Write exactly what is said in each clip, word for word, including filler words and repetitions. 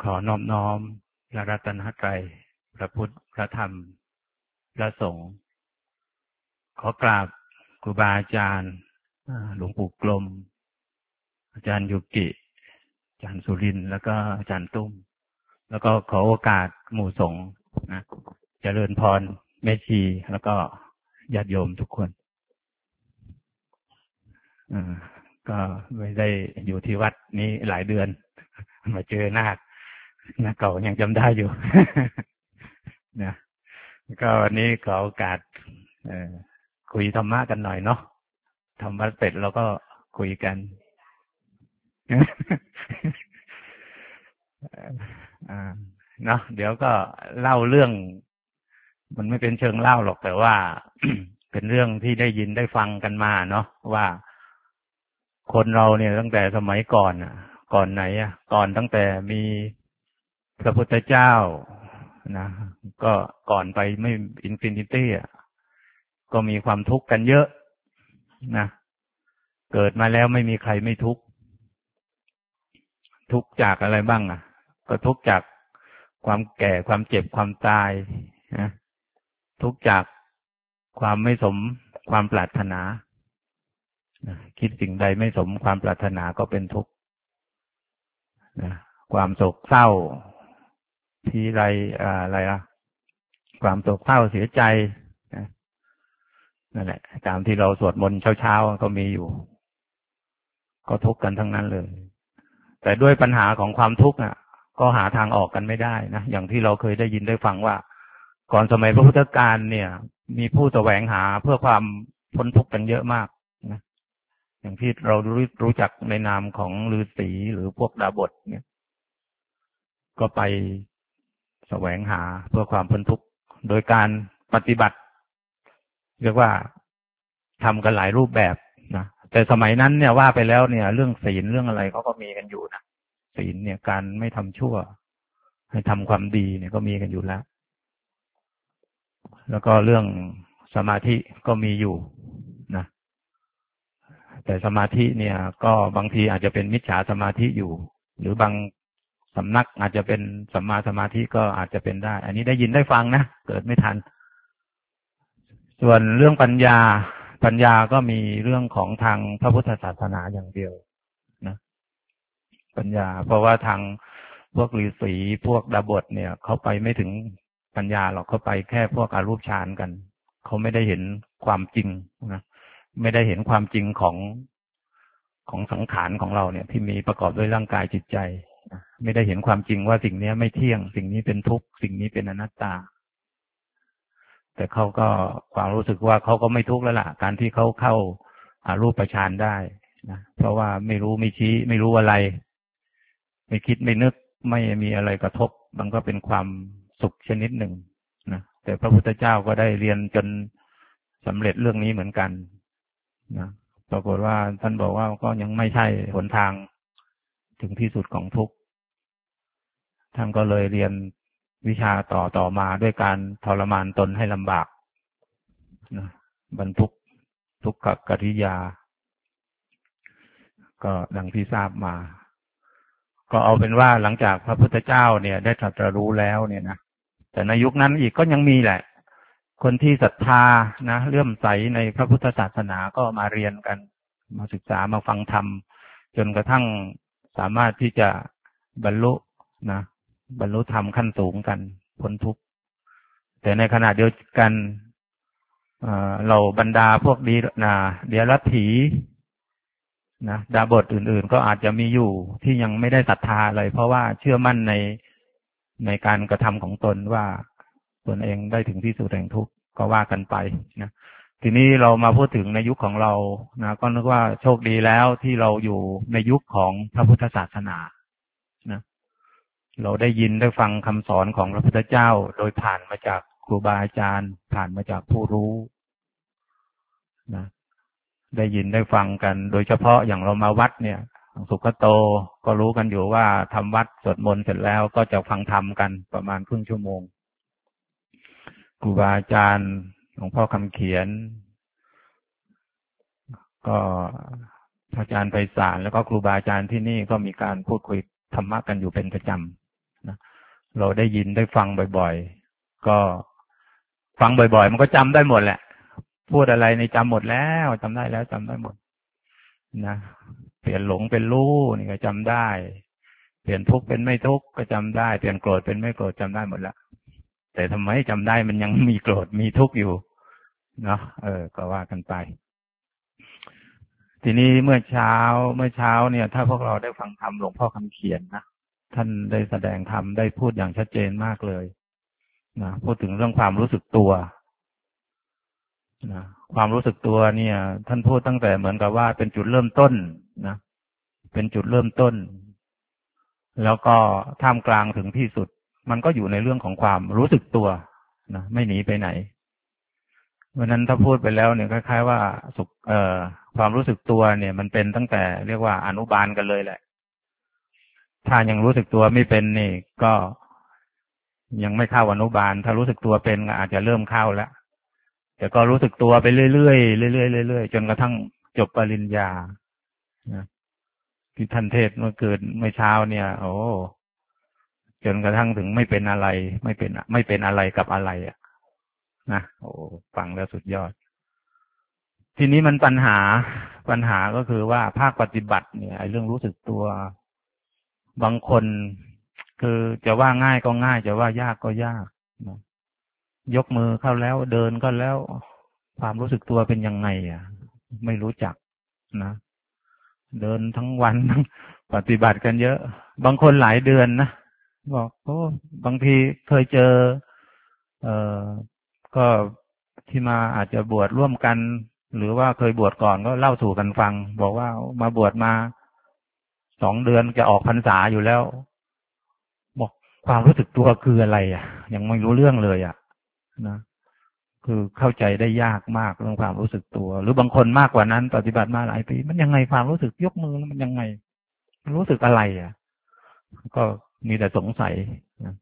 ขอนอบน้อมพระรัตนตรัยพระพุทธพระธรรมพระสงฆ์ขอกราบครูบาอาจารย์หลวงปู่กลมอาจารย์ยุกิอาจารย์สุรินทร์แล้วก็อาจารย์ตุ้มแล้วก็ขอโอกาสหมู่สงฆ์นะเจริญพรแม่ชีแล้วก็ญาติโยมทุกคนอ่าก็ไม่ได้อยู่ที่วัดนี้หลายเดือนมาเจอหน้าหน้าเก่ายังจำได้อยู่ นะก็วันนี้ขอโอกาสคุยธรรมะกันหน่อยเนาะทำวัดเสร็จแล้วก็คุยกัน เนาะเดี๋ยวก็เล่าเรื่องมันไม่เป็นเชิงเล่าหรอกแต่ว่า เป็นเรื่องที่ได้ยินได้ฟังกันมาเนาะว่าคนเราเนี่ยตั้งแต่สมัยก่อนอ่ะก่อนไหนอ่ะก่อนตั้งแต่มีพระพุทธเจ้านะก็ก่อนไปไม่อินฟินิตี้อ่ะก็มีความทุกข์กันเยอะนะเกิดมาแล้วไม่มีใครไม่ทุกข์ทุกข์จากอะไรบ้างอ่ะก็ทุกข์จากความแก่ความเจ็บความตายนะทุกข์จากความไม่สมความปรารถนาคิดสิ่งใดไม่สมความปรารถนาก็เป็นทุกข์นะความโศกเศร้าทีไรอะไรอ่ะความโศกเศร้าเสียใจนะนั่นแหละตามที่เราสวดมนต์เช้าๆก็มีอยู่ก็ทุกข์กันทั้งนั้นเลยแต่ด้วยปัญหาของความทุกข์อ่ะก็หาทางออกกันไม่ได้นะอย่างที่เราเคยได้ยินได้ฟังว่าก่อนสมัยพระพุทธกาลเนี่ยมีผู้แสวงหาเพื่อความพ้นทุกข์กันเยอะมากนะอย่างที่เรารู้รู้จักในนามของฤาษีหรือพวกดาบทเนี่ยก็ไปแสวงหาเพื่อความพ้นทุกข์โดยการปฏิบัติเรียกว่าทำกันหลายรูปแบบนะแต่สมัยนั้นเนี่ยว่าไปแล้วเนี่ยเรื่องศีลเรื่องอะไรเขาก็มีกันอยู่นะศีลเนี่ยการไม่ทำชั่วให้ทำความดีเนี่ยก็มีกันอยู่แล้วแล้วก็เรื่องสมาธิก็มีอยู่นะแต่สมาธิเนี่ยก็บางทีอาจจะเป็นมิจฉาสมาธิอยู่หรือบางสำนักอาจจะเป็นสัมมาสมาธิก็อาจจะเป็นได้อันนี้ได้ยินได้ฟังนะเกิดไม่ทันส่วนเรื่องปัญญาปัญญาก็มีเรื่องของทางพระพุทธศาสนาอย่างเดียวนะปัญญาเพราะว่าทางพวกฤาษีพวกดาบทเนี่ยเขาไปไม่ถึงปัญญาหรอกเขาไปแค่พวกอรูปฌานกันเขาไม่ได้เห็นความจริงนะไม่ได้เห็นความจริงของของสังขารของเราเนี่ยที่มีประกอบด้วยร่างกายจิตใจไม่ได้เห็นความจริงว่าสิ่งนี้ไม่เที่ยงสิ่งนี้เป็นทุกข์สิ่งนี้เป็นอนัตตาแต่เขาก็ความรู้สึกว่าเขาก็ไม่ทุกข์แล้วล่ะการที่เขาเข้าอารูปฌานได้นะเพราะว่าไม่รู้ไม่ชี้ไม่รู้อะไรไม่คิดไม่นึกไม่มีอะไรกระทบมันก็เป็นความสุขชนิดหนึ่งนะแต่พระพุทธเจ้าก็ได้เรียนจนสำเร็จเรื่องนี้เหมือนกันนะปรากฏว่าท่านบอกว่าก็ยังไม่ใช่หนทางถึงที่สุดของทุกข์ท่านก็เลยเรียนวิชาต่อต่อมาด้วยการทรมานตนให้ลำบากนะบรรทุกทุกขกริยาก็ดังที่ทราบมาก็เอาเป็นว่าหลังจากพระพุทธเจ้าเนี่ยได้ตรัสรู้แล้วเนี่ยนะแต่ในยุคนั้นอีกก็ยังมีแหละคนที่ศรัทธานะเลื่อมใสในพระพุทธศาสนาก็มาเรียนกันมาศึกษามาฟังธรรมจนกระทั่งสามารถที่จะบรรลุนะบรรลุธรรมขั้นสูงกันพ้นทุกข์แต่ในขณะเดียวกันเราบรรดาพวกดีนะเดียรัตถีนะดาบทอื่นๆก็อาจจะมีอยู่ที่ยังไม่ได้ศรัทธาเลยเพราะว่าเชื่อมั่นในในการกระทำของตนว่าตนเองได้ถึงที่สุดแห่งทุกข์ก็ว่ากันไปนะทีนี้เรามาพูดถึงในยุคของเรานะก็นึกว่าโชคดีแล้วที่เราอยู่ในยุคของพระพุทธศาสนานะเราได้ยินได้ฟังคำสอนของพระพุทธเจ้าโดยผ่านมาจากครูบาอาจารย์ผ่านมาจากผู้รู้นะได้ยินได้ฟังกันโดยเฉพาะอย่างเรามาวัดเนี่ยสุขโตก็รู้กันอยู่ว่าทำวัดสวดมนต์เสร็จแล้วก็จะฟังธรรมกันประมาณครึ่งชั่วโมงครูบาอาจารย์หลวงพ่อคำเขียนก็พระอาจารย์ไพศาลแล้วก็ครูบาอาจารย์ที่นี่ก็มีการพูดคุยธรรมะกันอยู่เป็นประจนะเราได้ยินได้ฟังบ่อยๆก็ฟังบ่อยๆมันก็จำได้หมดแหละพูดอะไรในจำหมดแล้วจำได้แล้วจำได้หมดนะเปลี่ยนหลงเป็นรู้นี่ก็จำได้เปลี่ยนทุกข์เป็นไม่ทุกข์ก็จำได้เปลี่ยนโกรธเป็นไม่โกรธจำได้หมดแล้วแต่ทำไมจำได้มันยังมีโกรธมีทุกข์อยู่เนาะเออก็ว่ากันไปทีนี้เมื่อเช้าเมื่อเช้าเนี่ยถ้าพวกเราได้ฟังธรรมหลวงพ่อคำเขียนนะท่านได้แสดงธรรมได้พูดอย่างชัดเจนมากเลยนะพูดถึงเรื่องความรู้สึกตัวนะความรู้สึกตัวเนี่ยท่านพูดตั้งแต่เหมือนกับว่าเป็นจุดเริ่มต้นนะเป็นจุดเริ่มต้นแล้วก็ท่ามกลางถึงที่สุดมันก็อยู่ในเรื่องของความรู้สึกตัวนะไม่หนีไปไหนเพราะนั้นถ้าพูดไปแล้วเนี่ยคล้ายๆว่าสุขเอ่อความรู้สึกตัวเนี่ยมันเป็นตั้งแต่เรียกว่าอนุบาลกันเลยแหละถ้ายังรู้สึกตัวไม่เป็นนี่ก็ยังไม่เข้าอนุบาลถ้ารู้สึกตัวเป็นก็อาจจะเริ่มเข้าแล้วแต่ก็รู้สึกตัวไปเรื่อยๆเรื่อยๆเรื่อยๆจนกระทั่งจบปริญญานะที่ท่านเทศน์เมื่อเกิดเมื่อเช้าเนี่ยโอ้จนกระทั่งถึงไม่เป็นอะไรไม่เป็นไม่เป็นอะไรกับอะไรอ่ะนะโอ้ฟังแล้วสุดยอดทีนี้มันปัญหาปัญหาก็คือว่าภาคปฏิบัติเนี่ยไอ้เรื่องรู้สึกตัวบางคนคือจะว่าง่ายก็ง่ายจะว่ายากก็ยากนะยกมือเข้าแล้วเดินก็แล้วความรู้สึกตัวเป็นยังไงอ่ะไม่รู้จักนะเดินทั้งวันปฏิบัติกันเยอะบางคนหลายเดือนนะบอกโอ้บางทีเคยเจอเอ่อก็ที่มาอาจจะบวชร่วมกันหรือว่าเคยบวชก่อนก็เล่าสู่กันฟังบอกว่ามาบวชมาสองเดือนจะออกพรรษาอยู่แล้วบอกความรู้สึกตัวคืออะไรอ่ะยังไม่รู้เรื่องเลยอ่ะนะคือเข้าใจได้ยากมากเรื่องความรู้สึกตัวหรือบางคนมากกว่านั้นปฏิบัติมาหลายปีมันยังไงความรู้สึกยกมือมันยังไงรู้สึกอะไรอ่ะก็มีแต่สงสัยนะ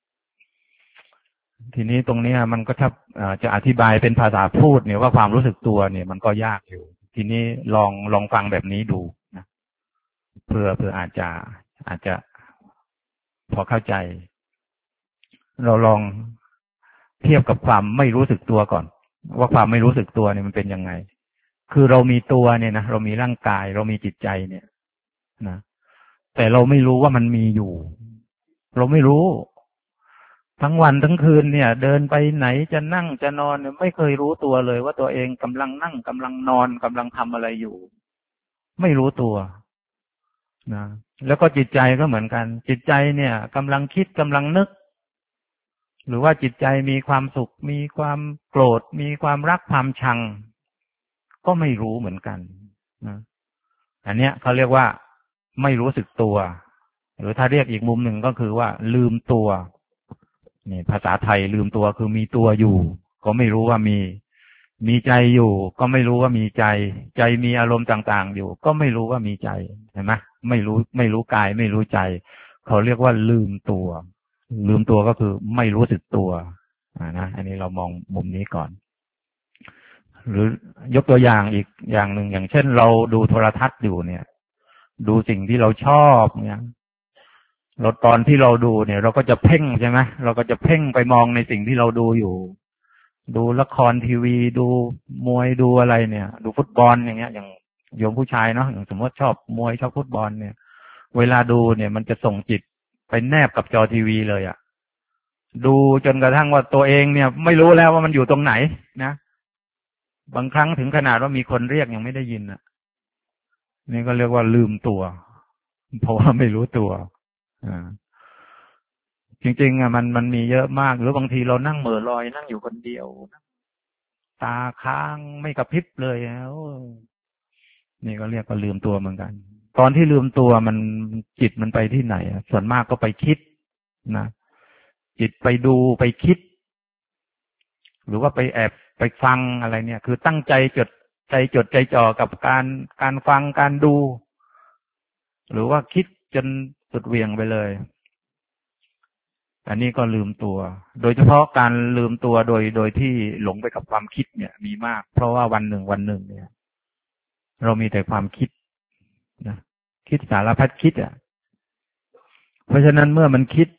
ทีนี้ตรงนี้มันก็ถ้าจะอธิบายเป็นภาษาพูดเนี่ยว่าความรู้สึกตัวเนี่ยมันก็ยากอยู่ทีนี้ลองลองฟังแบบนี้ดูนะเพื่อเพื่ออาจจะอาจจะพอเข้าใจเราลองเทียบกับความไม่รู้สึกตัวก่อนว่าความไม่รู้สึกตัวเนี่ยมันเป็นยังไงคือเรามีตัวเนี่ยนะเรามีร่างกายเรามีจิตใจเนี่ยนะแต่เราไม่รู้ว่ามันมีอยู่เราไม่รู้ทั้งวันทั้งคืนเนี่ยเดินไปไหนจะนั่งจะนอนเนี่ยไม่เคยรู้ตัวเลยว่าตัวเองกำลังนั่งกำลังนอนกำลังทำอะไรอยู่ไม่รู้ตัวนะแล้วก็จิตใจก็เหมือนกันจิตใจเนี่ยกำลังคิดกำลังนึกหรือว่าจิตใจมีความสุขมีความโกรธมีความรักความชังก็ไม่รู้เหมือนกันนะอันเนี้ยเขาเรียกว่าไม่รู้สึกตัวหรือถ้าเรียกอีกมุมหนึ่งก็คือว่าลืมตัวนี่ภาษาไทยลืมตัวคือมีตัวอยู่ก็ไม่รู้ว่ามีมีใจอยู่ก็ไม่รู้ว่ามีใจใจมีอารมณ์ต่างๆอยู่ก็ไม่รู้ว่ามีใจเห็นไหมไม่รู้ไม่รู้กายไม่รู้ใจเขาเรียกว่าลืมตัวลืมตัวก็คือไม่รู้สึกตัวอ่านะอันนี้เรามองมุมนี้ก่อนหรือยกตัวอย่างอีกอย่างหนึ่งอย่างเช่นเราดูโทรทัศน์อยู่เนี่ยดูสิ่งที่เราชอบเนี่ยเราตอนที่เราดูเนี่ยเราก็จะเพ่งใช่ไหมเราก็จะเพ่งไปมองในสิ่งที่เราดูอยู่ดูละครทีวีดูมวยดูอะไรเนี่ยดูฟุตบอลอย่างเงี้ยอย่างโยมผู้ชายเนาะอย่างสมมติชอบมวยชอบฟุตบอลเนี่ยเวลาดูเนี่ยมันจะส่งจิตไปแนบกับจอทีวีเลยอ่ะดูจนกระทั่งว่าตัวเองเนี่ยไม่รู้แล้วว่ามันอยู่ตรงไหนนะบางครั้งถึงขนาดว่ามีคนเรียกยังไม่ได้ยินอ่ะนี่ก็เรียกว่าลืมตัวเพราะว่าไม่รู้ตัวอ่าจริงๆอ่ะมันมันมีเยอะมากหรือบางทีเรานั่งเหม่อลอยนั่งอยู่คนเดียวตาค้างไม่กระพริบเลยแล้วนี่ก็เรียกว่าลืมตัวเหมือนกันตอนที่ลืมตัวมันจิตมันไปที่ไหนส่วนมากก็ไปคิดนะจิตไปดูไปคิดหรือว่าไปแอบไปฟังอะไรเนี่ยคือตั้งใจจดใจจดใจจ่อกับการการฟังการดูหรือว่าคิดจนสุดเหวี่ยงไปเลยอันนี้ก็ลืมตัวโดยเฉพาะการลืมตัวโดยโดยที่หลงไปกับความคิดเนี่ยมีมากเพราะว่าวันหนึ่งวันหนึ่งเนี่ยเรามีแต่ความคิดนะคิดสารพัดคิดอ่ะเพราะฉะนั้นเมื่อมันคิด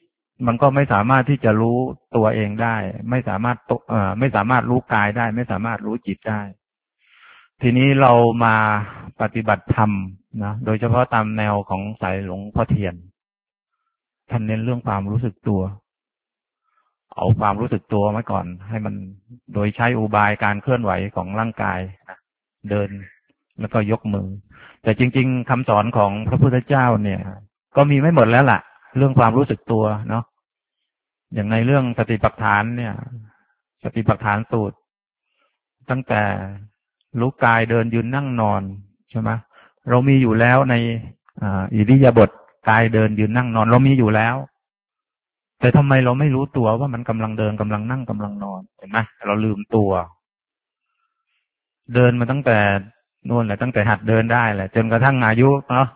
มันก็ไม่สามารถที่จะรู้ตัวเองได้ไม่สามารถเอ่อไม่สามารถรู้กายได้ไม่สามารถรู้จิตได้ทีนี้เรามาปฏิบัติธรรมนะโดยเฉพาะตามแนวของสายหลวงพ่อเทียนท่านเน้นเรื่องความรู้สึกตัวเอาความรู้สึกตัวไว้ก่อนให้มันโดยใช้อุบายการเคลื่อนไหวของร่างกายเดินแล้วก็ยกมือแต่จริงๆคำสอนของพระพุทธเจ้าเนี่ยก็มีไม่หมดแล้วล่ะเรื่องความรู้สึกตัวเนาะอย่างในเรื่องสติปัฏฐานเนี่ยสติปัฏฐานสูตรตั้งแต่รู้กายเดินยืนนั่งนอนใช่ไหมเรามีอยู่แล้วในอิริยาบถกายเดินยืนนั่งนอนเรามีอยู่แล้วแต่ทำไมเราไม่รู้ตัวว่ามันกำลังเดินกำลังนั่งกำลังนอนเห็นไหมเราลืมตัวเดินมาตั้งแต่นู่นแหละตั้งแต่หัดเดินได้แหละจนกระทั่งอายุเนาะ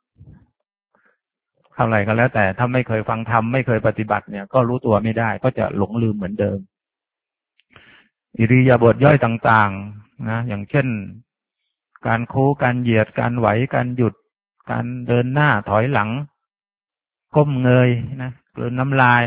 เท่าไหร่ก็แล้วแต่ถ้าไม่เคยฟังธรรมไม่เคยปฏิบัติเนี่ยก็รู้ตัวไม่ได้ก็จะหลงลืมเหมือนเดิมอิริยาบถย่อยต่างๆนะอย่างเช่นการโค้งการเหยียดการไหวการหยุดการเดินหน้าถอยหลังก้มเงยนะกลืนน้ำลาย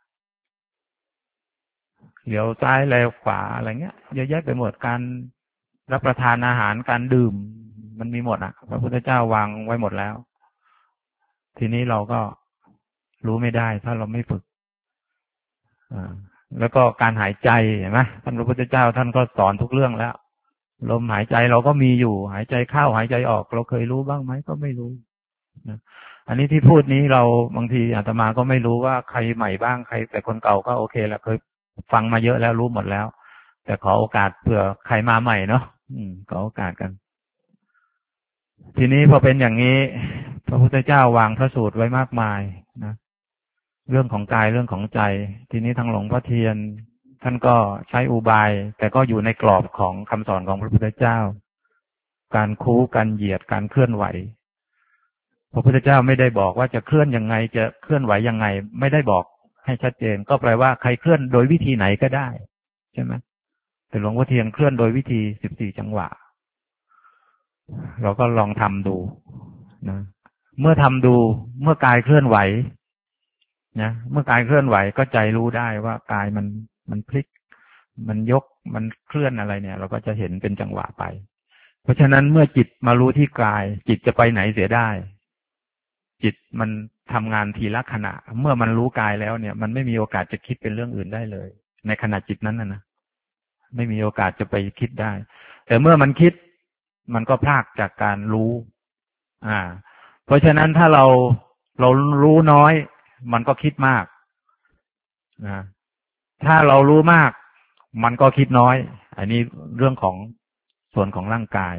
เหลียวซ้ายแลขวาอะไรเงี้ยเยอะแยะไปหมดการรับประทานอาหารการดื่มมันมีหมดอ่ะพระพุทธเจ้าวางไว้หมดแล้วทีนี้เราก็รู้ไม่ได้ถ้าเราไม่ฝึกอ่าแล้วก็การหายใจเห็นไหมท่านพระพุทธเจ้าท่านก็สอนทุกเรื่องแล้วลมหายใจเราก็มีอยู่หายใจเข้าหายใจออกเราเคยรู้บ้างไหมก็ไม่รู้นะอันนี้ที่พูดนี้เราบางทีอาตมาก็ไม่รู้ว่าใครใหม่บ้างใครแต่คนเก่าก็โอเคแล้วเคยฟังมาเยอะแล้วรู้หมดแล้วแต่ขอโอกาสเผื่อใครมาใหม่เนาะอืมขอโอกาสกันทีนี้พอเป็นอย่างนี้พระพุทธเจ้าวางพระสูตรไว้มากมายนะเรื่องของกายเรื่องของใจทีนี้ทางหลวงพ่อเทียนท่านก็ใช้อุบายแต่ก็อยู่ในกรอบของคำสอนของพระพุทธเจ้าการคู้การเหยียดการเคลื่อนไหวพระพุทธเจ้าไม่ได้บอกว่าจะเคลื่อนยังไงจะเคลื่อนไหวยังไงไม่ได้บอกให้ชัดเจนก็แปลว่าใครเคลื่อนโดยวิธีไหนก็ได้ใช่ไหมแต่หลวงพ่อเทียนเคลื่อนโดยวิธีสิบสี่จังหวะเราก็ลองทำดูนะเมื่อทำดูเมื่อกายเคลื่อนไหวนะเมื่อกายเคลื่อนไหวก็ใจรู้ได้ว่ากายมันมันพลิกมันยกมันเคลื่อนอะไรเนี่ยเราก็จะเห็นเป็นจังหวะไปเพราะฉะนั้นเมื่อจิตมารู้ที่กายจิตจะไปไหนเสียได้จิตมันทำงานทีละขณะเมื่อมันรู้กายแล้วเนี่ยมันไม่มีโอกาสจะคิดเป็นเรื่องอื่นได้เลยในขณะจิตนั้นนะนะไม่มีโอกาสจะไปคิดได้แต่เมื่อมันคิดมันก็พลากจากการรู้อ่าเพราะฉะนั้นถ้าเราเรารู้น้อยมันก็คิดมากนะถ้าเรารู้มากมันก็คิดน้อยอันนี้เรื่องของส่วนของร่างกาย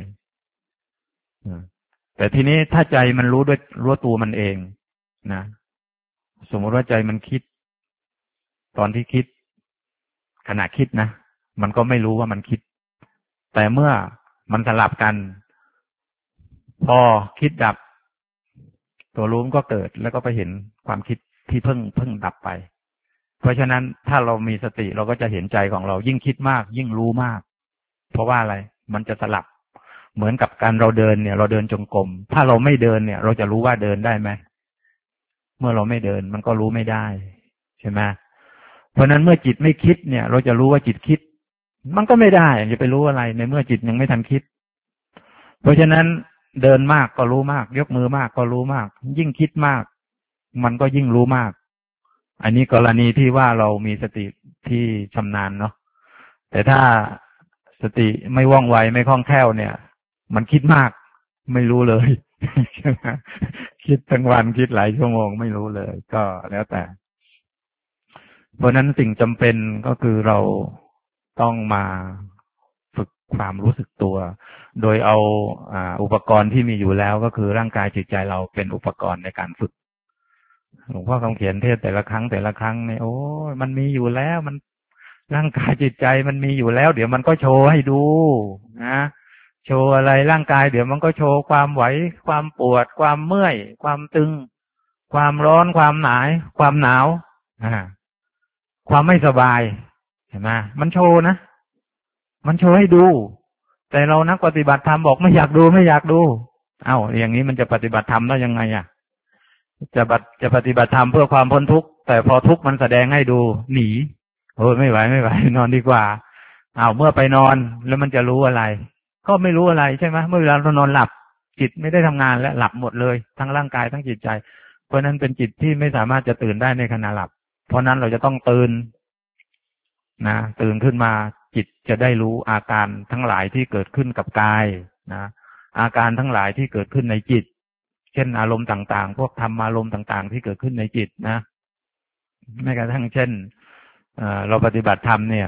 แต่ทีนี้ถ้าใจมันรู้ด้วยรู้ตัวมันเองนะสมมติว่าใจมันคิดตอนที่คิดขณะคิดนะมันก็ไม่รู้ว่ามันคิดแต่เมื่อมันสลับกันพอคิดดับตัวรู้มันก็เกิดแล้วก็ไปเห็นความคิดที่เพิ่งเพิ่งดับไปเพราะฉะนั้นถ้าเรามีสติเราก็จะเห็นใจของเรายิ่งคิดมากยิ่งรู้มากเพราะว่าอะไรมันจะสลับเหมือนกับการเราเดินเนี่ยเราเดินจงกรมถ้าเราไม่เดินเนี่ยเราจะรู้ว่าเดินได้ไหมเมื่อเราไม่เดินมันก็รู้ไม่ได้ใช่ไหมเพราะนั้นเมื่อจิตไม่คิดเนี่ยเราจะรู้ว่าจิตคิดมันก็ไม่ได้จะไปรู้อะไรในเมื่อจิตยังไม่ทันคิดเพราะฉะนั้นเดินมากก็รู้มากยกมือมากก็รู้มากยิ่งคิดมากมันก็ยิ่งรู้มากอันนี้กรณีที่ว่าเรามีสติที่ชำนาญเนาะแต่ถ้าสติไม่ว่องไวไม่คล่องแคล่วเนี่ยมันคิดมากไม่รู้เลยคิดทั้งวันคิดหลายชั่วโมงไม่รู้เลยก็แล้วแต่เพราะนั้นสิ่งจำเป็นก็คือเราต้องมาฝึกความรู้สึกตัวโดยเอาอ่าอุปกรณ์ที่มีอยู่แล้วก็คือร่างกายจิตใจเราเป็นอุปกรณ์ในการฝึกหลวงพ่อคำเขียนเทศแต่ละครั้งแต่ละครั้งเนี่ยโอ้มันมีอยู่แล้วมันร่างกายจิตใจมันมีอยู่แล้วเดี๋ยวมันก็โชว์ให้ดูนะโชว์อะไรร่างกายเดี๋ยวมันก็โชว์ความไหวความปวดความเมื่อยความตึงความร้อนความหนาวความหนาวอ่าความไม่สบายเห็นไหมมันโชว์นะมันโชว์ให้ดูแต่เรานักปฏิบัติธรรมบอกไม่อยากดูไม่อยากดูเอ้าอย่างนี้มันจะปฏิบัติธรรมได้ยังไงอ่ะจะจะปฏิบัติธรรมเพื่อความพ้นทุกข์แต่พอทุกข์มันแสดงให้ดูหนีโอ้ยไม่ไหวไม่ไหวนอนดีกว่าอ้าวเมื่อไปนอนแล้วมันจะรู้อะไรก็ไม่รู้อะไรใช่ไหมเมื่อเวลาเรานอนหลับจิตไม่ได้ทำงานและหลับหมดเลยทั้งร่างกายทั้งจิตใจเพราะนั้นเป็นจิตที่ไม่สามารถจะตื่นได้ในขณะหลับเพราะนั้นเราจะต้องตื่นนะตื่นขึ้นมาจิตจะได้รู้อาการทั้งหลายที่เกิดขึ้นกับกายนะอาการทั้งหลายที่เกิดขึ้นในจิตเช่นอารมณ์ต่างๆพวกธรรมอารมณ์ต่างๆที่เกิดขึ้นในจิตนะแม้กระทั่งเช่นเราปฏิบัติธรรมเนี่ย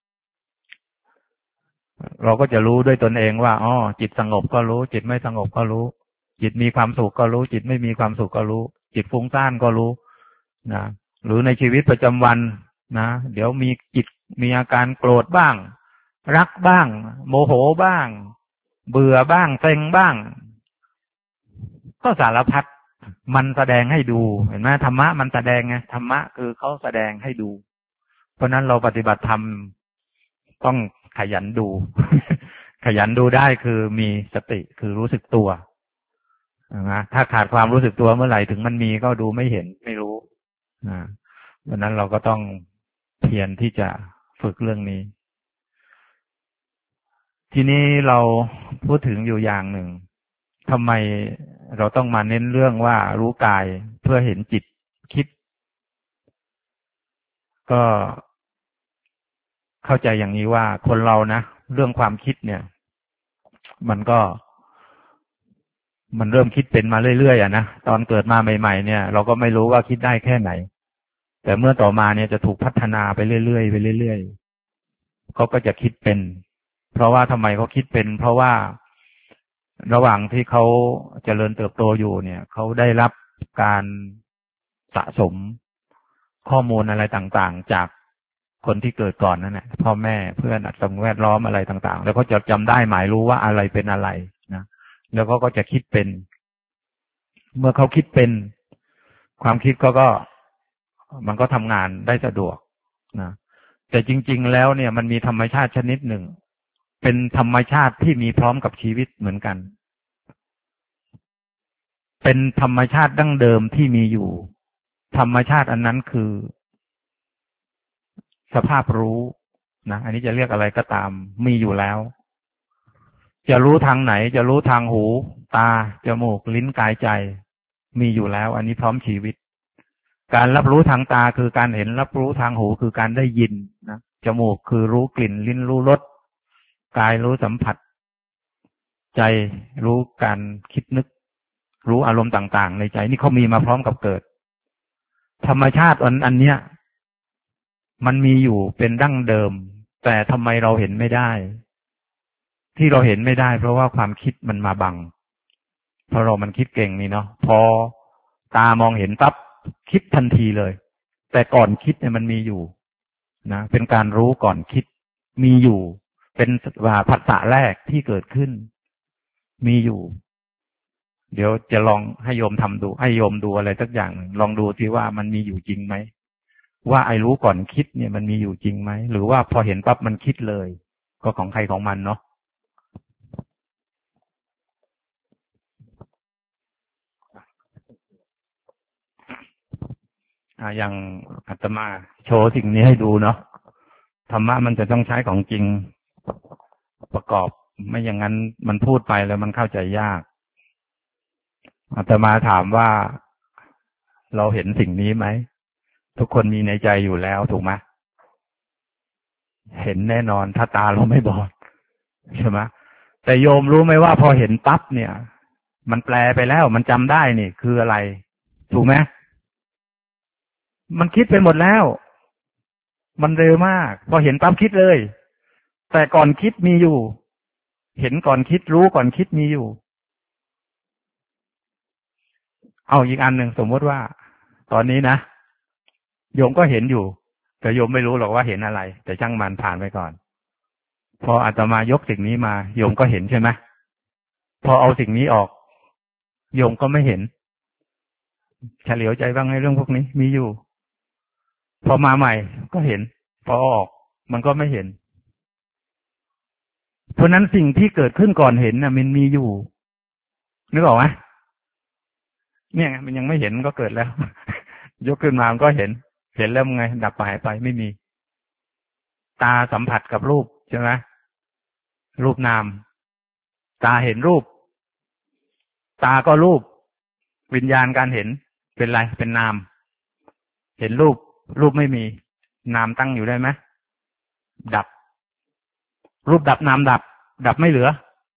เราก็จะรู้ด้วยตนเองว่าอ๋อจิตสงบก็รู้จิตไม่สงบก็รู้จิตมีความสุขก็รู้จิตไม่มีความสุขก็รู้จิตฟุ้งซ่านก็รู้นะหรือในชีวิตประจำวันนะเดี๋ยวมีจิตมีอาการโกรธบ้างรักบ้างโมโหบ้างเบื่อบ้างเซ็งบ้างก็สารพัดมันแสดงให้ดูเห็นไหมธรรมะมันแสดงไงธรรมะคือเขาแสดงให้ดูเพราะนั้นเราปฏิบัติธรรมต้องขยันดู ขยันดูได้คือมีสติคือรู้สึกตัวนะถ้าขาดความรู้สึกตัวเมื่อไหร่ถึงมันมีก็ดูไม่เห็นไม่รู้นะเพราะนั้นเราก็ต้องเพียรที่จะฝึกเรื่องนี้ทีนี้เราพูดถึงอยู่อย่างหนึ่งทำไมเราต้องมาเน้นเรื่องว่ารู้กายเพื่อเห็นจิตคิดก็เข้าใจอย่างนี้ว่าคนเรานะเรื่องความคิดเนี่ยมันก็มันเริ่มคิดเป็นมาเรื่อยๆอ่ะนะตอนเกิดมาใหม่ๆเนี่ยเราก็ไม่รู้ว่าคิดได้แค่ไหนแต่เมื่อต่อมาเนี่ยจะถูกพัฒนาไปเรื่อยๆไปเรื่อยๆเขาก็จะคิดเป็นเพราะว่าทำไมเขาคิดเป็นเพราะว่าระหว่างที่เขาเจริญเติบโตอยู่เนี่ยเขาได้รับการสะสมข้อมูลอะไรต่างๆจากคนที่เกิดก่อนนั่นแหละพ่อแม่เพื่อนสังคมแวดล้อมอะไรต่างๆแล้วก็จะจำได้หมายรู้ว่าอะไรเป็นอะไรนะแล้วก็ก็จะคิดเป็นเมื่อเขาคิดเป็นความคิดก็ก็มันก็ทำงานได้สะดวกนะแต่จริงๆแล้วเนี่ยมันมีธรรมชาติชนิดหนึ่งเป็นธรรมชาติที่มีพร้อมกับชีวิตเหมือนกันเป็นธรรมชาติดั้งเดิมที่มีอยู่ธรรมชาติอันนั้นคือสภาพรู้นะอันนี้จะเรียกอะไรก็ตามมีอยู่แล้วจะรู้ทางไหนจะรู้ทางหูตาจมูกลิ้นกายใจมีอยู่แล้วอันนี้พร้อมชีวิตการรับรู้ทางตาคือการเห็นรับรู้ทางหูคือการได้ยินนะจมูกคือรู้กลิ่นลิ้นรู้รสกายรู้สัมผัสใจรู้การคิดนึกรู้อารมณ์ต่างๆในใจนี่เขามีมาพร้อมกับเกิดธรรมชาติอันอันเนี้ยมันมีอยู่เป็นดั้งเดิมแต่ทำไมเราเห็นไม่ได้ที่เราเห็นไม่ได้เพราะว่าความคิดมันมาบังเพราะเรามันคิดเก่งนี่เนาะพอตามองเห็นปั๊บคิดทันทีเลยแต่ก่อนคิดเนี่ยมันมีอยู่นะเป็นการรู้ก่อนคิดมีอยู่เป็นว่าผัสสะแรกที่เกิดขึ้นมีอยู่เดี๋ยวจะลองให้โยมทำดูให้โยมดูอะไรสักอย่างลองดูที่ว่ามันมีอยู่จริงไหมว่าไอ้รู้ก่อนคิดเนี่ยมันมีอยู่จริงไหมหรือว่าพอเห็นปั๊บมันคิดเลยก็ของใครของมันเนาะอ่าอย่างอาตมาโชว์สิ่งนี้ให้ดูเนาะธรรมะมันจะต้องใช้ของจริงประกอบไม่อย่างนั้นมันพูดไปแล้วมันเข้าใจยากอาตมาถามว่าเราเห็นสิ่งนี้ไหมทุกคนมีในใจอยู่แล้วถูกไหมเห็นแน่นอนถ้าตาเราไม่บอดใช่ไหมแต่โยมรู้ไหมว่าพอเห็นปั๊บเนี่ยมันแปลไปแล้วมันจำได้นี่คืออะไรถูกไหมมันคิดไปหมดแล้วมันเร็วมากพอเห็นปั๊บคิดเลยแต่ก่อนคิดมีอยู่เห็นก่อนคิดรู้ก่อนคิดมีอยู่เอาอีกอันหนึ่งสมมติว่าตอนนี้นะโยมก็เห็นอยู่แต่โยมไม่รู้หรอกว่าเห็นอะไรแต่ช่างมันผ่านไปก่อนพออาตมายกสิ่งนี้มาโยมก็เห็นใช่ไหมพอเอาสิ่งนี้ออกโยมก็ไม่เห็นเฉลียวใจบ้างในเรื่องพวกนี้มีอยู่พอมาใหม่ก็เห็นพอออกมันก็ไม่เห็นเพราะนั้นสิ่งที่เกิดขึ้นก่อนเห็นน่ะมันมีอยู่นึกออกไหมเนี่ยมันยังไม่เห็นก็เกิดแล้วยกขึ้นมามันก็เห็นเห็นแล้วไงดับไปหายไปไม่มีตาสัมผัสกับรูปใช่ไหมรูปนามตาเห็นรูปตาก็รูปวิญญาณการเห็นเป็นไรเป็นนามเห็นรูปรูปไม่มีนามตั้งอยู่ได้ไหมดับรูปดับนามดับดับไม่เหลือ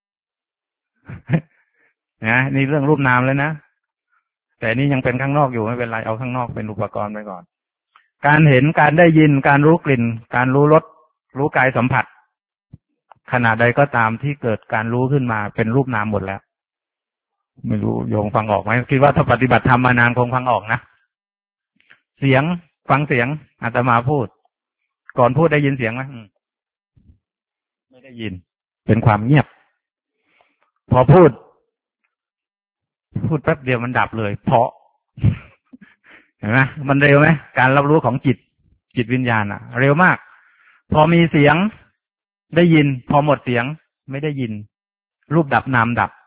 นะนี่เรื่องรูปนามเลยนะแต่นี่ยังเป็นข้างนอกอยู่ไม่เป็นไรเอาข้างนอกเป็นอุปกรณ์ไปก่อนการเห็นการได้ยินการรู้กลิ่นการรู้รสรู้กายสัมผัสขณะใดก็ตามที่เกิดการรู้ขึ้นมาเป็นรูปนามหมดแล้วไม่รู้โยงฟังออกไหมคิดว่าถ้าปฏิบัติธรรมมานานคงฟังออกนะเสียงฟังเสียงอาตมาพูดก่อนพูดได้ยินเสียงไหมไม่ได้ยินเป็นความเงียบพอพูดพูดแป๊บเดียวมันดับเลยเพราะเห็นไหมมันเร็วไหมการรับรู้ของจิตจิตวิญญาณอะเร็วมากพอมีเสียงได้ยินพอหมดเสียงไม่ได้ยินรูปดับนามดับ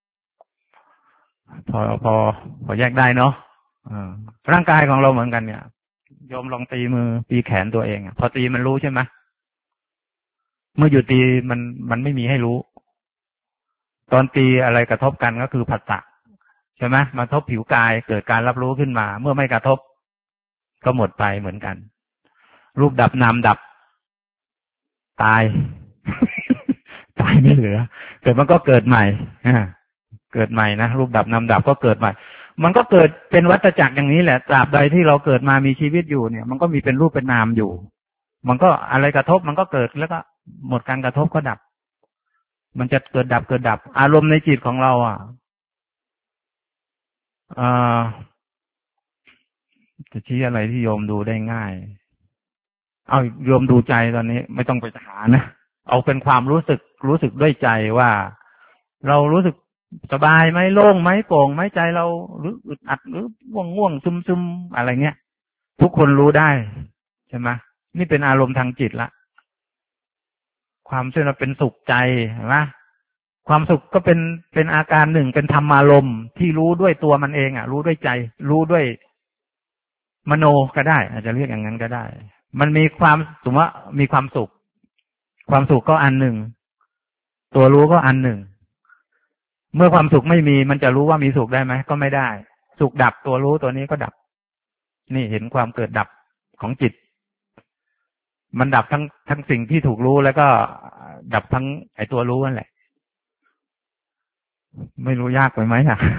พอพอพอแยกได้เนาะร่างกายของเราเหมือนกันเนี่ยโยมลองตีมือตีแขนตัวเองพอตีมันรู้ใช่ไหมเมื่อหยุดตีมันมันไม่มีให้รู้ตอนตีอะไรกระทบกันก็คือผัสสะใช่ไหมมาทบผิวกายเกิดการรับรู้ขึ้นมาเมื่อไม่กระทบก็หมดไปเหมือนกันรูปดับนามดับตาย ตายไม่เหลือแต่มันก็เกิดใหม่เกิดใหม่นะรูปดับนามดับก็เกิดใหม่มันก็เกิดเป็นวัฏจักรอย่างนี้แหละตราบใดที่เราเกิดมามีชีวิตอยู่เนี่ยมันก็มีเป็นรูปเป็นนามอยู่มันก็อะไรกระทบมันก็เกิดแล้วก็หมดการกระทบก็ดับมันจะเกิดดับเกิดดับอารมณ์ในจิตของเราอ่ะอ่าจะชี้อะไรที่โยมดูได้ง่ายเอาโยมดูใจตอนนี้ไม่ต้องไปหานะเอาเป็นความรู้สึกรู้สึกด้วยใจว่าเรารู้สึกสบายไหมโล่งไหมโปร่งไหมใจเราหรืออึดอัดหรือง่วงง่วงซึมซึมอะไรเงี้ยทุกคนรู้ได้ใช่ไหมนี่เป็นอารมณ์ทางจิตละความเชื่อเราเป็นสุขใจเห็นไหมความสุขก็เป็นเป็นอาการหนึ่งเป็นธรรมารมณ์ที่รู้ด้วยตัวมันเองอ่ะรู้ด้วยใจรู้ด้วยมโนก็ได้อาจจะเรียกอย่างนั้นก็ได้มันมีความสมมติว่ามีความสุขความสุขก็อันหนึ่งตัวรู้ก็อันหนึ่งเมื่อความสุขไม่มีมันจะรู้ว่ามีสุขได้ไหมก็ไม่ได้สุขดับตัวรู้ตัวนี้ก็ดับนี่เห็นความเกิดดับของจิตมันดับทั้งทั้งสิ่งที่ถูกรู้แล้วก็ดับทั้งไอตัวรู้นั่นแหละไม่รู้ยากไปไหมอ่ะ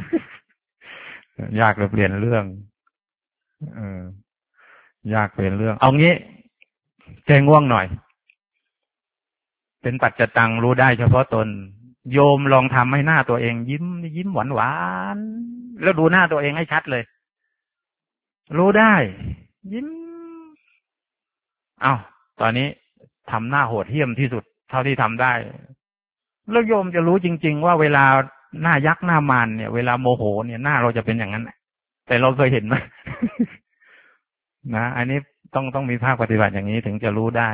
ยากเลยเปลี่ยนเรื่องเออยากเปลี่ยนเรื่องเอางี้แก้ง่วงหน่อยเป็นปัจจตังรู้ได้เฉพาะตนโยมลองทำให้หน้าตัวเองยิ้มยิ้มหวานหวานแล้วดูหน้าตัวเองให้ชัดเลยรู้ได้ยิ้มอ้าวตอนนี้ทำหน้าโหดเหี้ยมที่สุดเท่าที่ทำได้แล้วโยมจะรู้จริงๆว่าเวลาหน้ายักษ์หน้ามารเนี่ยเวลาโมโหเนี่ยหน้าเราจะเป็นอย่างนั้นแต่เราเคยเห็นไหม นะอันนี้ต้องต้องมีภาคปฏิบัติอย่างนี้ถึงจะรู้ได้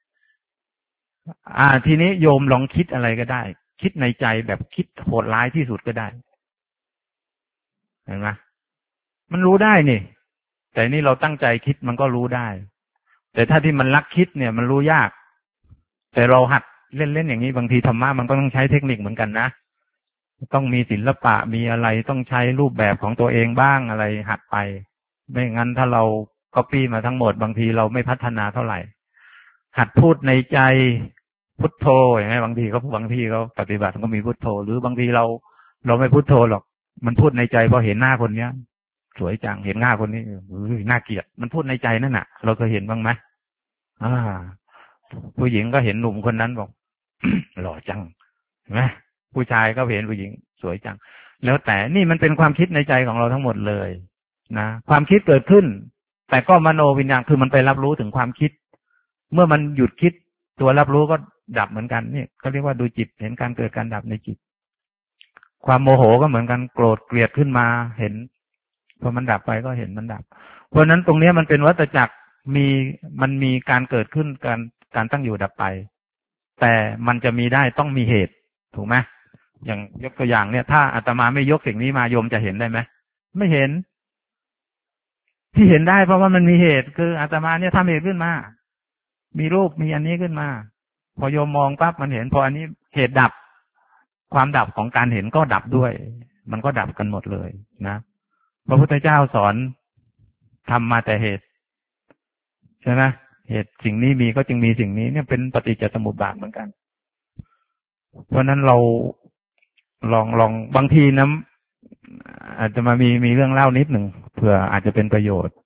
อ่าทีนี้โยมลองคิดอะไรก็ได้คิดในใจแบบคิดโหดร้ายที่สุดก็ได้เห็นไหมมันรู้ได้นี่แต่นี่เราตั้งใจคิดมันก็รู้ได้แต่ถ้าที่มันลักคิดเนี่ยมันรู้ยากแต่เราหัดเล่นๆอย่างนี้บางทีธรรมะมันก็ต้องใช้เทคนิคเหมือนกันนะต้องมีศิลปะมีอะไรต้องใช้รูปแบบของตัวเองบ้างอะไรหัดไปไม่งั้นถ้าเราก๊อปปี้มาทั้งหมดบางทีเราไม่พัฒนาเท่าไหร่หัดพูดในใจพุทโธอย่างนี้บางทีเขาบางทีเขาปฏิบัติก็มีพุทโธหรือบางทีเราเราไม่พุทโธหรอกมันพูดในใจพอเห็นหน้าคนเนี้ยสวยจังเห็นหน้าคนนี้น่าเกลียดมันพูดในใจนั่นน่ะเราเคยเห็นบ้างไหมอ่าผู้หญิงก็เห็นหนุ่มคนนั้นบอก หล่อจังเห็นไหมผู้ชายก็เห็นผู้หญิงสวยจังแล้วแต่นี่มันเป็นความคิดในใจของเราทั้งหมดเลยนะความคิดเกิดขึ้นแต่ก็มโนวิญญาณคือมันไปรับรู้ถึงความคิดเมื่อมันหยุดคิดตัวรับรู้ก็ดับเหมือนกันนี่เขาเรียกว่าดูจิตเห็นการเกิดการดับในจิตความโมโหก็เหมือนกันโกรธเกลียดขึ้นมาเห็นพอมันดับไปก็เห็นมันดับเพราะนั้นตรงนี้มันเป็นวัฏจักรมีมันมีการเกิดขึ้นการการตั้งอยู่ดับไปแต่มันจะมีได้ต้องมีเหตุถูกไหมอย่างยกตัวอย่างเนี่ยถ้าอาตมาไม่ยกสิ่งนี้มาโยมจะเห็นได้ไหมไม่เห็นที่เห็นได้เพราะว่ามันมีเหตุคืออาตมาเนี่ยทำเหตุขึ้นมามีรูปมีอันนี้ขึ้นมาพอโยมมองปั๊บมันเห็นพออันนี้เหตุดับความดับของการเห็นก็ดับด้วยมันก็ดับกันหมดเลยนะพระพุทธเจ้าสอนทำมาแต่เหตุใช่ไหมเหตุสิ่งนี้มีก็จึงมีสิ่งนี้เนี่ยเป็นปฏิจจสมุปบาทเหมือนกันเพราะนั้นเราลองลองบางทีนะอาจจะมามีมีเรื่องเล่านิดหนึ่งเผื่ออาจจะเป็นประโยชน์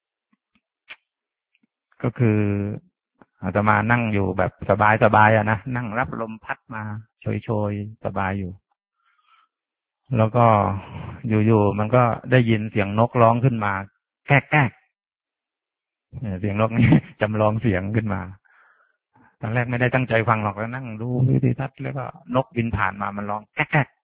ก็คืออาตมานั่งอยู่แบบสบายสบายอะนะนั่งรับลมพัดมาโชยโชยสบายอยู่แล้วก็อยู่ๆมันก็ได้ยินเสียงนกร้องขึ้นมาแก๊กแก๊กเสียงนกนี้จำลองเสียงขึ้นมาตอนแรกไม่ได้ตั้งใจฟังหรอกแล้วนั่งดูวิธีทัศน์แล้วก็นกบินผ่านมามันร้องแก๊กแก๊ก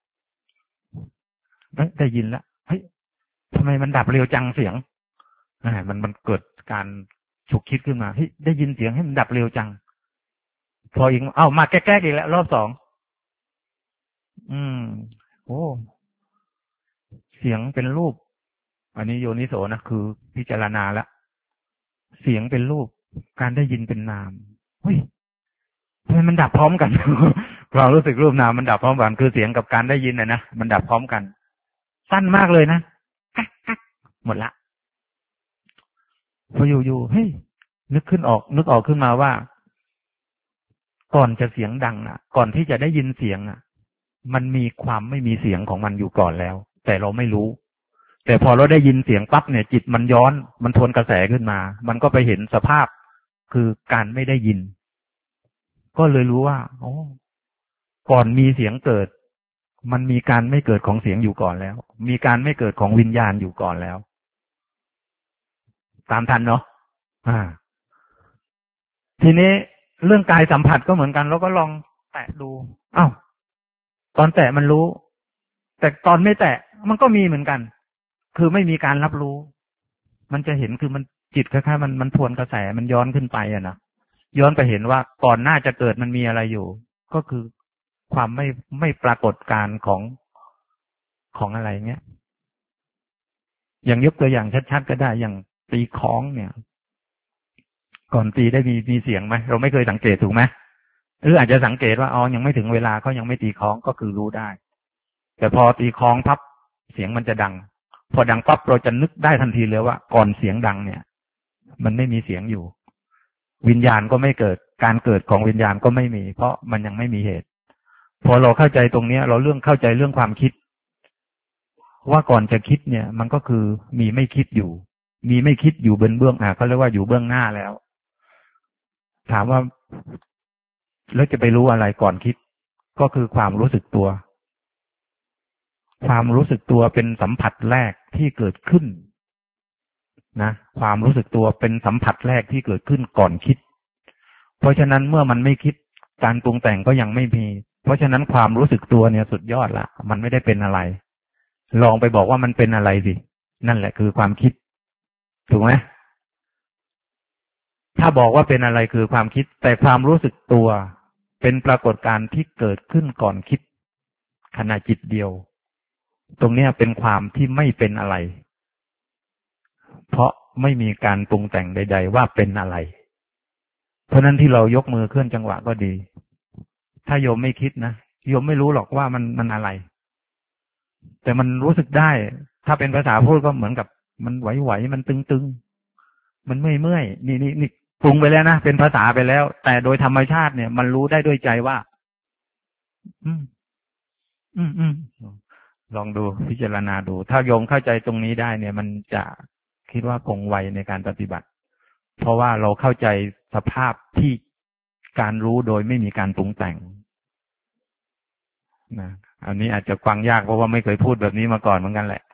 ได้ยินแล้วเฮ้ยทำไมมันดับเร็วจังเสียงอ่ามันมันเกิดการฉุกคิดขึ้นมาเฮ้ยได้ยินเสียงให้มันดับเร็วจังพออีกเอ้ามาแก๊กแก๊กอีกแล้วรอบสองอืมโอ้เสียงเป็นรูปอันนี้โยนิโสนะคือพิจารณาแล้วเสียงเป็นรูปการได้ยินเป็นนามเฮ้ยทำไมมันดับพร้อมกัน ความรู้สึกรูปนามมันดับพร้อมกันคือเสียงกับการได้ยินนะนะมันดับพร้อมกันสั้นมากเลยนะกักกักหมดละพออยู่ๆเฮ้ยนึกขึ้นออกนึกออกขึ้นมาว่าก่อนจะเสียงดังอ่ะก่อนที่จะได้ยินเสียงอ่ะมันมีความไม่มีเสียงของมันอยู่ก่อนแล้วแต่เราไม่รู้แต่พอเราได้ยินเสียงปั๊บเนี่ยจิตมันย้อนมันทวนกระแสขึ้นมามันก็ไปเห็นสภาพคือการไม่ได้ยินก็เลยรู้ว่าอ๋อก่อนมีเสียงเกิดมันมีการไม่เกิดของเสียงอยู่ก่อนแล้วมีการไม่เกิดของวิญญาณอยู่ก่อนแล้วตามทันเนาะอ่าทีนี้เรื่องกายสัมผัสก็เหมือนกันเราก็ลองแตะดูอ้าวตอนแตะมันรู้แต่ตอนไม่แตะมันก็มีเหมือนกันคือไม่มีการรับรู้มันจะเห็นคือมันจิตคล้ายๆมันมันทวนกระแสมันย้อนขึ้นไปอ่ะนะย้อนไปเห็นว่าก่อนหน้าจะเกิดมันมีอะไรอยู่ก็คือความไม่ไม่ปรากฏการของของอะไรเงี้ยอย่างยกตัวอย่างชัดๆก็ได้อย่างตีคล้องเนี่ยก่อนตีได้มีมีเสียงไหมเราไม่เคยสังเกตถูกไหมหรืออาจจะสังเกตว่าอ๋อยังไม่ถึงเวลาเขายังไม่ตีคล้องก็คือรู้ได้แต่พอตีคล้องพับเสียงมันจะดังพอดังปั๊บเราจะนึกได้ทันทีเลยว่าก่อนเสียงดังเนี่ยมันไม่มีเสียงอยู่วิญญาณก็ไม่เกิดการเกิดของวิญญาณก็ไม่มีเพราะมันยังไม่มีเหตุพอเราเข้าใจตรงนี้เราเรื่องเข้าใจเรื่องความคิดว่าก่อนจะคิดเนี่ยมันก็คือมีไม่คิดอยู่มีไม่คิดอยู่เบื้องเบื้องอ่ะเขาเรียกว่าอยู่เบื้องหน้าแล้วถามว่าแล้วจะไปรู้อะไรก่อนคิดก็คือความรู้สึกตัวความรู้สึกตัวเป็นสัมผัสแรกที่เกิดขึ้นนะความรู้สึกตัวเป็นสัมผัสแรกที่เกิดขึ้นก่อนคิดเพราะฉะนั้นเมื่อมันไม่คิดการปรุงแต่งก็ยังไม่มีเพราะฉะนั้นความรู้สึกตัวเนี่ยสุดยอดละมันไม่ได้เป็นอะไรลองไปบอกว่ามันเป็นอะไรสินั่นแหละคือความคิดถูกไหมถ้าบอกว่าเป็นอะไรคือความคิดแต่ความรู้สึกตัวเป็นปรากฏการณ์ที่เกิดขึ้นก่อนคิดขณะจิตเดียวตรงนี้เป็นความที่ไม่เป็นอะไรเพราะไม่มีการปรุงแต่งใดๆว่าเป็นอะไรเพราะนั้นที่เรายกมือเคลื่อนจังหวะก็ดีถ้าโยมไม่คิดนะโยมไม่รู้หรอกว่ามันมันอะไรแต่มันรู้สึกได้ถ้าเป็นภาษาพูดก็เหมือนกับมันไหวๆมันตึงๆมันเมื่อยๆนี่นี่นี่ปรุงไปแล้วนะเป็นภาษาไปแล้วแต่โดยธรรมชาติเนี่ยมันรู้ได้ด้วยใจว่าอืมอืมอืมลองดูพิจารณาดูถ้าโยมเข้าใจตรงนี้ได้เนี่ยมันจะคิดว่าคงไวในการปฏิบัติเพราะว่าเราเข้าใจสภาพที่การรู้โดยไม่มีการปรุงแต่งนะอันนี้อาจจะฟังยากเพราะว่าไม่เคยพูดแบบนี้มาก่อนเหมือนกันแหละ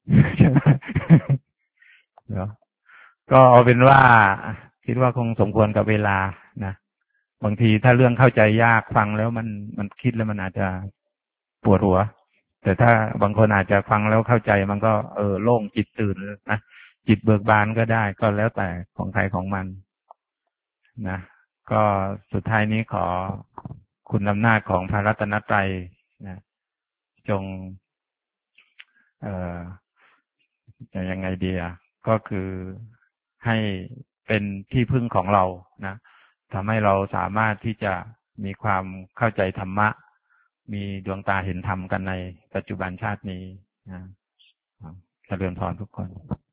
เนาะก็เอาเป็นว่าคิดว่าคงสมควรกับเวลานะบางทีถ้าเรื่องเข้าใจยากฟังแล้วมันมันคิดแล้วมันอาจจะปวดหัวแต่ถ้าบางคนอาจจะฟังแล้วเข้าใจมันก็เออโล่งจิตตื่นนะจิตเบิกบานก็ได้ก็แล้วแต่ของใครของมันนะก็สุดท้ายนี้ขอคุณอำนาจของพระรัตนตรัยนะจงเอ่อจะยังไงดีอ่ะก็คือให้เป็นที่พึ่งของเรานะทำให้เราสามารถที่จะมีความเข้าใจธรรมะมีดวงตาเห็นธรรมกันในปัจจุบันชาตินี้นะเจริญพรทุกคน